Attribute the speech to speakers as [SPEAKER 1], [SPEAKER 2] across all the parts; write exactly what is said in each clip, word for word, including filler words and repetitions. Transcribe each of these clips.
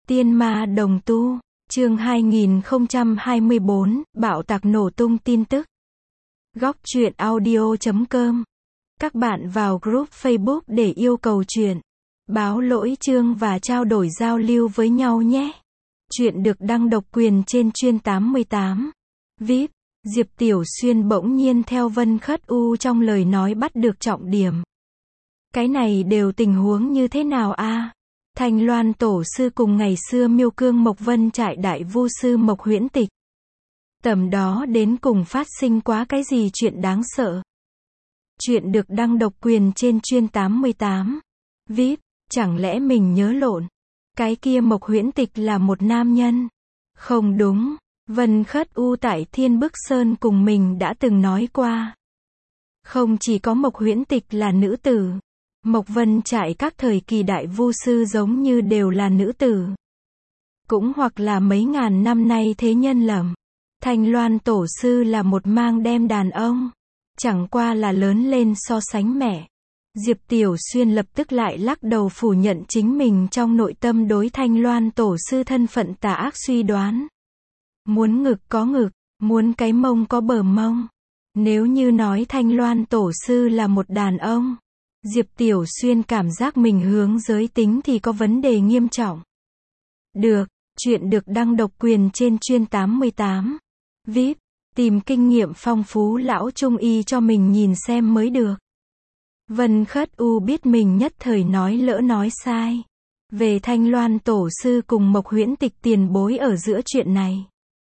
[SPEAKER 1] Tiên ma đồng tu, chương hai nghìn không trăm hai mươi bốn, bạo tạc nổ tung tin tức. Góc truyện audio chấm com. Các bạn vào group Facebook để yêu cầu truyện, báo lỗi chương và trao đổi giao lưu với nhau nhé. Truyện được đăng độc quyền trên chuyên tám mươi tám. vê i pê, Diệp Tiểu Xuyên bỗng nhiên theo Vân Khất U trong lời nói bắt được trọng điểm. Cái này đều tình huống như thế nào a? À? Thanh Loan tổ sư cùng ngày xưa Miêu Cương Mộc Vân trại đại vu sư Mộc Huyễn Tịch. Tầm đó đến cùng phát sinh quá cái gì chuyện đáng sợ. Chuyện được đăng độc quyền trên chuyên tám mươi tám. vê i pê, chẳng lẽ mình nhớ lộn? Cái kia Mộc Huyễn Tịch là một nam nhân? Không đúng, Vân Khất U tại Thiên Bức Sơn cùng mình đã từng nói qua. Không chỉ có Mộc Huyễn Tịch là nữ tử. Mộc Vân trại các thời kỳ đại vu sư giống như đều là nữ tử. Cũng hoặc là mấy ngàn năm nay thế nhân lầm. Thanh Loan tổ sư là một mang đem đàn ông. Chẳng qua là lớn lên so sánh mẹ. Diệp Tiểu Xuyên lập tức lại lắc đầu phủ nhận chính mình trong nội tâm đối Thanh Loan tổ sư thân phận tà ác suy đoán. Muốn ngực có ngực, muốn cái mông có bờ mông. Nếu như nói Thanh Loan tổ sư là một đàn ông, Diệp Tiểu Xuyên cảm giác mình hướng giới tính thì có vấn đề nghiêm trọng. Được, chuyện được đăng độc quyền trên chuyên tám mươi tám. vê i pê, tìm kinh nghiệm phong phú lão trung y cho mình nhìn xem mới được. Vân Khất U biết mình nhất thời nói lỡ nói sai. Về Thanh Loan tổ sư cùng Mộc Huyễn Tịch tiền bối ở giữa chuyện này.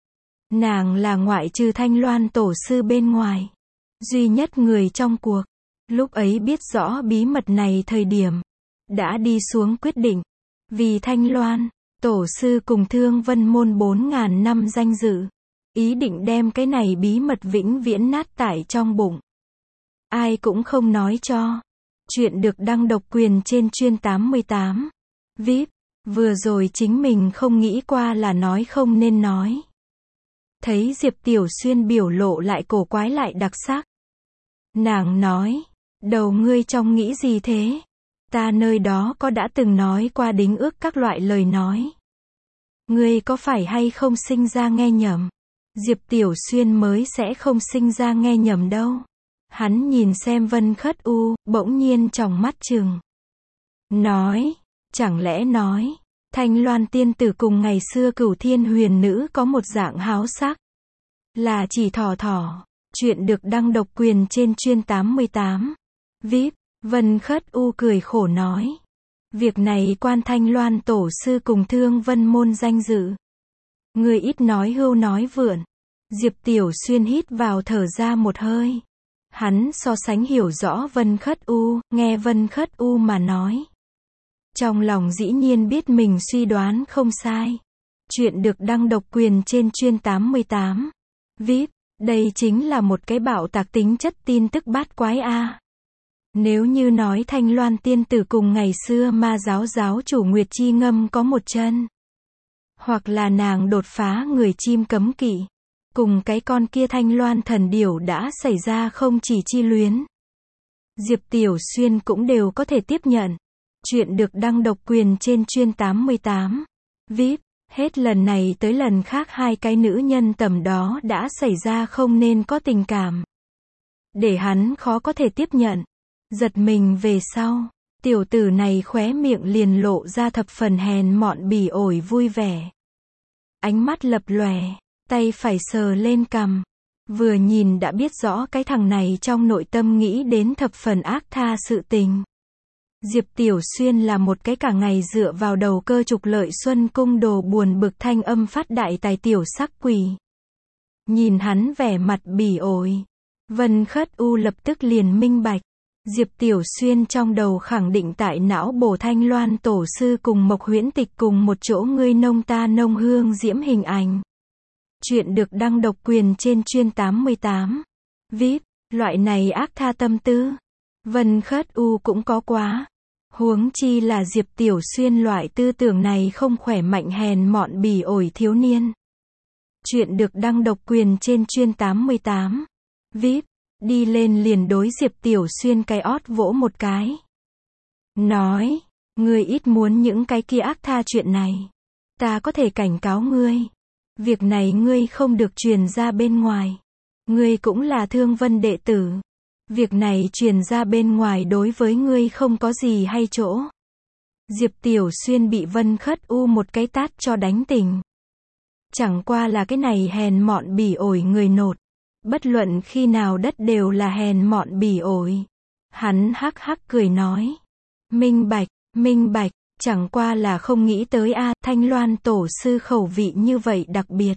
[SPEAKER 1] Nàng là ngoại trừ Thanh Loan tổ sư bên ngoài. Duy nhất người trong cuộc. Lúc ấy biết rõ bí mật này thời điểm. Đã đi xuống quyết định. Vì Thanh Loan, tổ sư cùng Thương Vân môn bốn ngàn năm danh dự. Ý định đem cái này bí mật vĩnh viễn nát tải trong bụng. Ai cũng không nói cho. Chuyện được đăng độc quyền trên chuyên tám mươi tám. vê i pê, vừa rồi chính mình không nghĩ qua là nói không nên nói. Thấy Diệp Tiểu Xuyên biểu lộ lại cổ quái lại đặc sắc. Nàng nói, đầu ngươi trong nghĩ gì thế? Ta nơi đó có đã từng nói qua đính ước các loại lời nói. Ngươi có phải hay không sinh ra nghe nhầm? Diệp Tiểu Xuyên mới sẽ không sinh ra nghe nhầm đâu. Hắn nhìn xem Vân Khất U, bỗng nhiên tròng mắt trừng. Nói, chẳng lẽ nói, Thanh Loan tiên tử cùng ngày xưa Cửu Thiên huyền nữ có một dạng háo sắc. Là chỉ thỏ thỏ. Chuyện được đăng độc quyền trên chuyên tám mươi tám. vê i pê, Vân Khất U cười khổ nói. Việc này quan Thanh Loan tổ sư cùng Thương Vân môn danh dự. Người ít nói hưu nói vượn. Diệp Tiểu Xuyên hít vào thở ra một hơi. Hắn so sánh hiểu rõ Vân Khất U, nghe Vân Khất U mà nói. Trong lòng dĩ nhiên biết mình suy đoán không sai. Chuyện được đăng độc quyền trên chuyên tám mươi tám. vê i pê, đây chính là một cái bạo tạc tính chất tin tức bát quái a. Nếu như nói Thanh Loan tiên tử cùng ngày xưa ma giáo giáo chủ Nguyệt Chi Ngâm có một chân. Hoặc là nàng đột phá người chim cấm kỵ. Cùng cái con kia Thanh Loan thần điểu đã xảy ra không chỉ chi luyến. Diệp Tiểu Xuyên cũng đều có thể tiếp nhận. Chuyện được đăng độc quyền trên chuyên tám mươi tám. vê i pê, hết lần này tới lần khác hai cái nữ nhân tầm đó đã xảy ra không nên có tình cảm. Để hắn khó có thể tiếp nhận. Giật mình về sau. Tiểu tử này khóe miệng liền lộ ra thập phần hèn mọn bỉ ổi vui vẻ. Ánh mắt lập lòe. Tay phải sờ lên cằm. Vừa nhìn đã biết rõ cái thằng này trong nội tâm nghĩ đến thập phần ác tha sự tình. Diệp Tiểu Xuyên là một cái cả ngày dựa vào đầu cơ trục lợi xuân cung đồ buồn bực thanh âm phát đại tài tiểu sắc quỷ. Nhìn hắn vẻ mặt bỉ ổi. Vân Khất U lập tức liền minh bạch. Diệp Tiểu Xuyên trong đầu khẳng định tại não bổ Thanh Loan tổ sư cùng Mộc Huyễn Tịch cùng một chỗ ngươi nông ta nông hương diễm hình ảnh. Chuyện được đăng độc quyền trên chuyên tám mươi tám. vê i pê, loại này ác tha tâm tư. Vân Khất U cũng có quá. Huống chi là Diệp Tiểu Xuyên loại tư tưởng này không khỏe mạnh hèn mọn bỉ ổi thiếu niên. Chuyện được đăng độc quyền trên chuyên tám mươi tám. vê i pê, đi lên liền đối Diệp Tiểu Xuyên cái ót vỗ một cái. Nói, ngươi ít muốn những cái kia ác tha chuyện này. Ta có thể cảnh cáo ngươi. Việc này ngươi không được truyền ra bên ngoài. Ngươi cũng là Thương Vân đệ tử. Việc này truyền ra bên ngoài đối với ngươi không có gì hay chỗ. Diệp Tiểu Xuyên bị Vân Khất U một cái tát cho đánh tỉnh. Chẳng qua là cái này hèn mọn bỉ ổi người nột. Bất luận khi nào đất đều là hèn mọn bỉ ổi. Hắn hắc hắc cười nói. Minh bạch, minh bạch, chẳng qua là không nghĩ tới a, Thanh Loan tổ sư khẩu vị như vậy đặc biệt.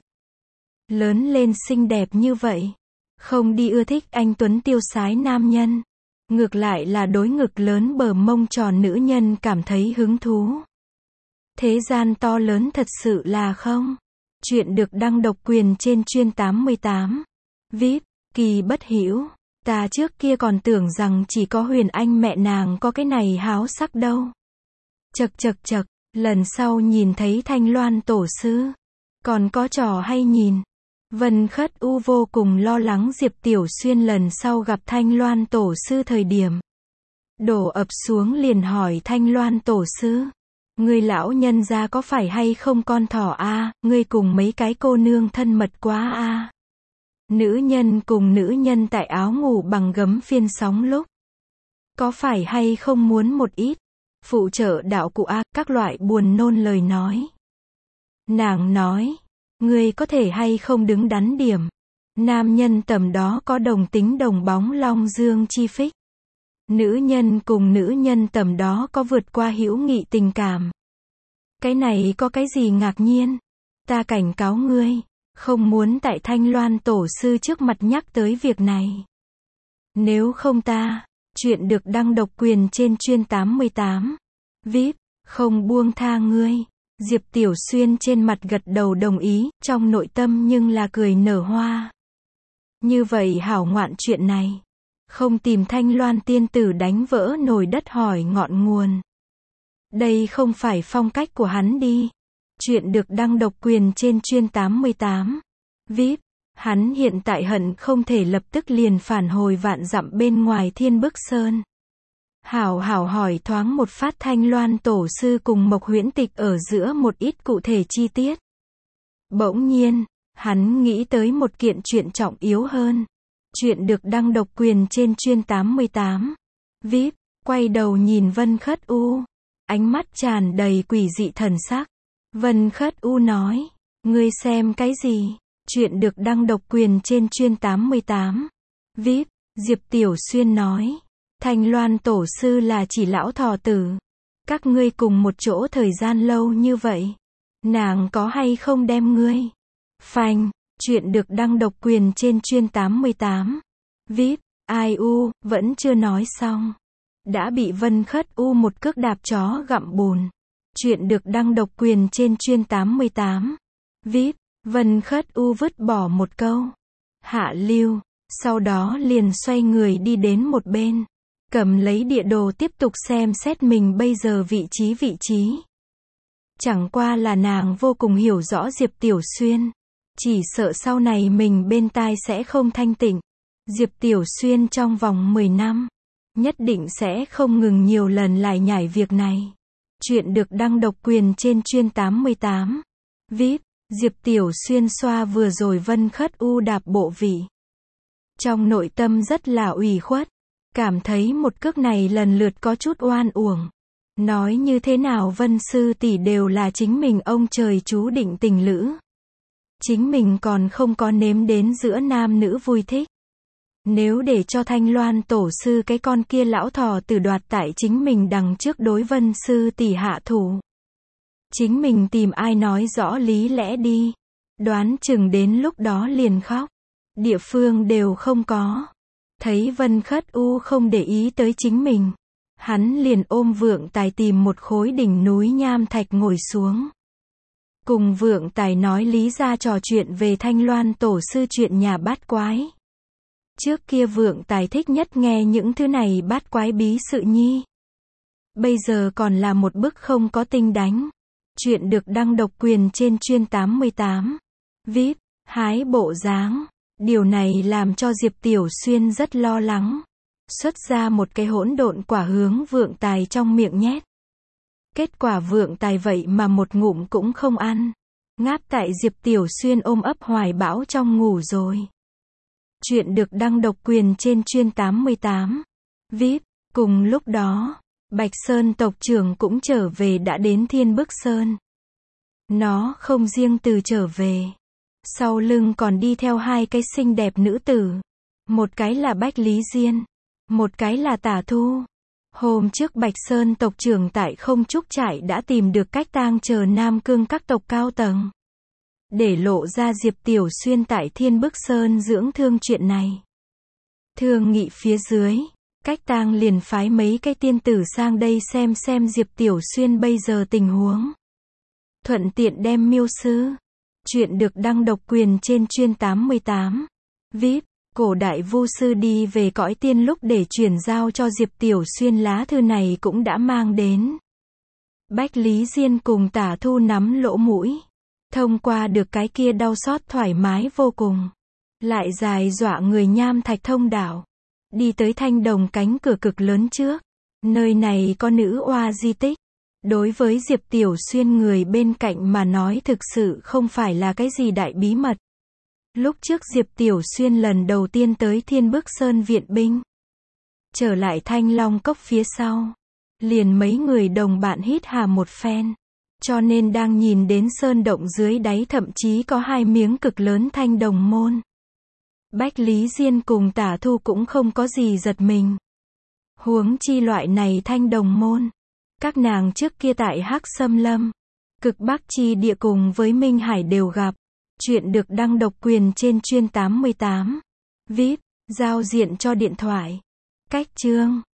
[SPEAKER 1] Lớn lên xinh đẹp như vậy. Không đi ưa thích anh tuấn tiêu sái nam nhân. Ngược lại là đối ngực lớn bờ mông tròn nữ nhân cảm thấy hứng thú. Thế gian to lớn thật sự là không. Chuyện được đăng độc quyền trên chuyên tám mươi tám. vê i pê, kỳ bất hữu. Ta trước kia còn tưởng rằng chỉ có Huyền Anh mẹ nàng có cái này háo sắc đâu. Chật chật chật, lần sau nhìn thấy Thanh Loan tổ sư. Còn có trò hay nhìn. Vân Khất U vô cùng lo lắng Diệp Tiểu Xuyên lần sau gặp Thanh Loan tổ sư thời điểm. Đổ ập xuống liền hỏi Thanh Loan tổ sư. Ngươi lão nhân gia có phải hay không con thỏ a, ngươi cùng mấy cái cô nương thân mật quá a. Nữ nhân cùng nữ nhân tại áo ngủ bằng gấm phiên sóng lúc. Có phải hay không muốn một ít. Phụ trợ đạo cụ a, các loại buồn nôn lời nói. Nàng nói. Ngươi có thể hay không đứng đắn điểm. Nam nhân tầm đó có đồng tính đồng bóng long dương chi phích. Nữ nhân cùng nữ nhân tầm đó có vượt qua hữu nghị tình cảm. Cái này có cái gì ngạc nhiên. Ta cảnh cáo ngươi. Không muốn tại Thanh Loan tổ sư trước mặt nhắc tới việc này. Nếu không ta. Chuyện được đăng độc quyền trên chuyên tám mươi tám. vê i pê. Không buông tha ngươi. Diệp Tiểu Xuyên trên mặt gật đầu đồng ý, trong nội tâm nhưng là cười nở hoa. Như vậy hảo ngoạn chuyện này. Không tìm Thanh Loan tiên tử đánh vỡ nồi đất hỏi ngọn nguồn. Đây không phải phong cách của hắn đi. Chuyện được đăng độc quyền trên chuyên tám mươi tám. vê i pê. Hắn hiện tại hận không thể lập tức liền phản hồi vạn dặm bên ngoài Thiên Bức Sơn. Hảo hảo hỏi thoáng một phát Thanh Loan tổ sư cùng Mộc Huyễn Tịch ở giữa một ít cụ thể chi tiết. Bỗng nhiên, hắn nghĩ tới một kiện chuyện trọng yếu hơn. Chuyện được đăng độc quyền trên chuyên tám mươi tám. vê i pê, quay đầu nhìn Vân Khất U. Ánh mắt tràn đầy quỷ dị thần sắc. Vân Khất U nói, ngươi xem cái gì? Chuyện được đăng độc quyền trên chuyên tám mươi tám. vê i pê, Diệp Tiểu Xuyên nói. Thanh Loan tổ sư là chỉ lão thò tử. Các ngươi cùng một chỗ thời gian lâu như vậy. Nàng có hay không đem ngươi? Phanh, chuyện được đăng độc quyền trên chuyên tám mươi tám. vê i pê, ai u, vẫn chưa nói xong. Đã bị Vân Khất U một cước đạp chó gặm bùn. Chuyện được đăng độc quyền trên chuyên tám mươi tám. vê i pê, Vân Khất U vứt bỏ một câu. Hạ lưu, sau đó liền xoay người đi đến một bên. Cầm lấy địa đồ tiếp tục xem xét mình bây giờ vị trí vị trí. Chẳng qua là nàng vô cùng hiểu rõ Diệp Tiểu Xuyên. Chỉ sợ sau này mình bên tai sẽ không thanh tịnh. Diệp Tiểu Xuyên trong vòng mười năm. Nhất định sẽ không ngừng nhiều lần lại nhảy việc này. Chuyện được đăng độc quyền trên chuyên tám mươi tám. vê i pê, Diệp Tiểu Xuyên xoa vừa rồi Vân Khất U đạp bộ vị. Trong nội tâm rất là ủy khuất. Cảm thấy một cước này lần lượt có chút oan uổng. Nói như thế nào Vân sư tỷ đều là chính mình ông trời chú định tình lữ. Chính mình còn không có nếm đến giữa nam nữ vui thích. Nếu để cho Thanh Loan tổ sư cái con kia lão thò tử đoạt tại chính mình đằng trước đối Vân sư tỷ hạ thủ. Chính mình tìm ai nói rõ lý lẽ đi. Đoán chừng đến lúc đó liền khóc. Địa phương đều không có. Thấy Vân Khất U không để ý tới chính mình. Hắn liền ôm Vượng Tài tìm một khối đỉnh núi nham thạch ngồi xuống. Cùng Vượng Tài nói lý ra trò chuyện về Thanh Loan tổ sư chuyện nhà bát quái. Trước kia Vượng Tài thích nhất nghe những thứ này bát quái bí sự nhi. Bây giờ còn là một bức không có tinh đánh. Chuyện được đăng độc quyền trên chuyên tám mươi tám. vê i pê, hái bộ dáng. Điều này làm cho Diệp Tiểu Xuyên rất lo lắng. Xuất ra một cái hỗn độn quả hướng Vượng Tài trong miệng nhét. Kết quả vượng tài vậy mà một ngụm cũng không ăn. Ngáp tại Diệp Tiểu Xuyên ôm ấp hoài bão trong ngủ rồi. Chuyện được đăng độc quyền trên chuyên tám mươi tám. vê i pê. Cùng lúc đó, Bạch Sơn tộc trưởng cũng trở về đã đến Thiên Bức Sơn. Nó không riêng từ trở về. Sau lưng còn đi theo hai cái xinh đẹp nữ tử. Một cái là Bách Lý Diên. Một cái là Tả Thu. Hôm trước Bạch Sơn tộc trưởng tại Không Trúc Trại đã tìm được cách tang chờ Nam Cương các tộc cao tầng. Để lộ ra Diệp Tiểu Xuyên tại Thiên Bức Sơn dưỡng thương chuyện này. Thương nghị phía dưới, cách tang liền phái mấy cái tiên tử sang đây xem xem Diệp Tiểu Xuyên bây giờ tình huống. Thuận tiện đem miêu sư. Chuyện được đăng độc quyền trên chuyên tám mươi tám. vê i pê. Cổ đại vu sư đi về cõi tiên lúc để chuyển giao cho Diệp Tiểu Xuyên lá thư này cũng đã mang đến. Bách Lý Diên cùng Tả Thu nắm lỗ mũi. Thông qua được cái kia đau xót thoải mái vô cùng. Lại dài dọa người nham thạch thông đảo. Đi tới thanh đồng cánh cửa cực lớn trước. Nơi này có nữ oa di tích. Đối với Diệp Tiểu Xuyên người bên cạnh mà nói thực sự không phải là cái gì đại bí mật. Lúc trước Diệp Tiểu Xuyên lần đầu tiên tới Thiên Bức Sơn viện binh. Trở lại Thanh Long Cốc phía sau. Liền mấy người đồng bạn hít hà một phen. Cho nên đang nhìn đến sơn động dưới đáy thậm chí có hai miếng cực lớn thanh đồng môn. Bách Lý Diên cùng Tả Thu cũng không có gì giật mình. Huống chi loại này thanh đồng môn. Các nàng trước kia tại Hắc Xâm Lâm, Cực Bắc chi địa cùng với Minh Hải đều gặp. Chuyện được đăng độc quyền trên chuyên tám mươi tám. vê i pê. Giao diện cho điện thoại. Cách chương